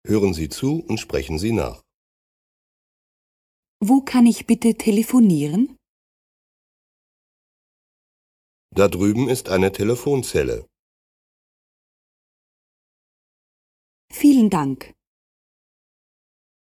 Hören Sie zu und sprechen Sie nach. Wo kann ich bitte telefonieren? Da drüben ist eine Telefonzelle. Vielen Dank.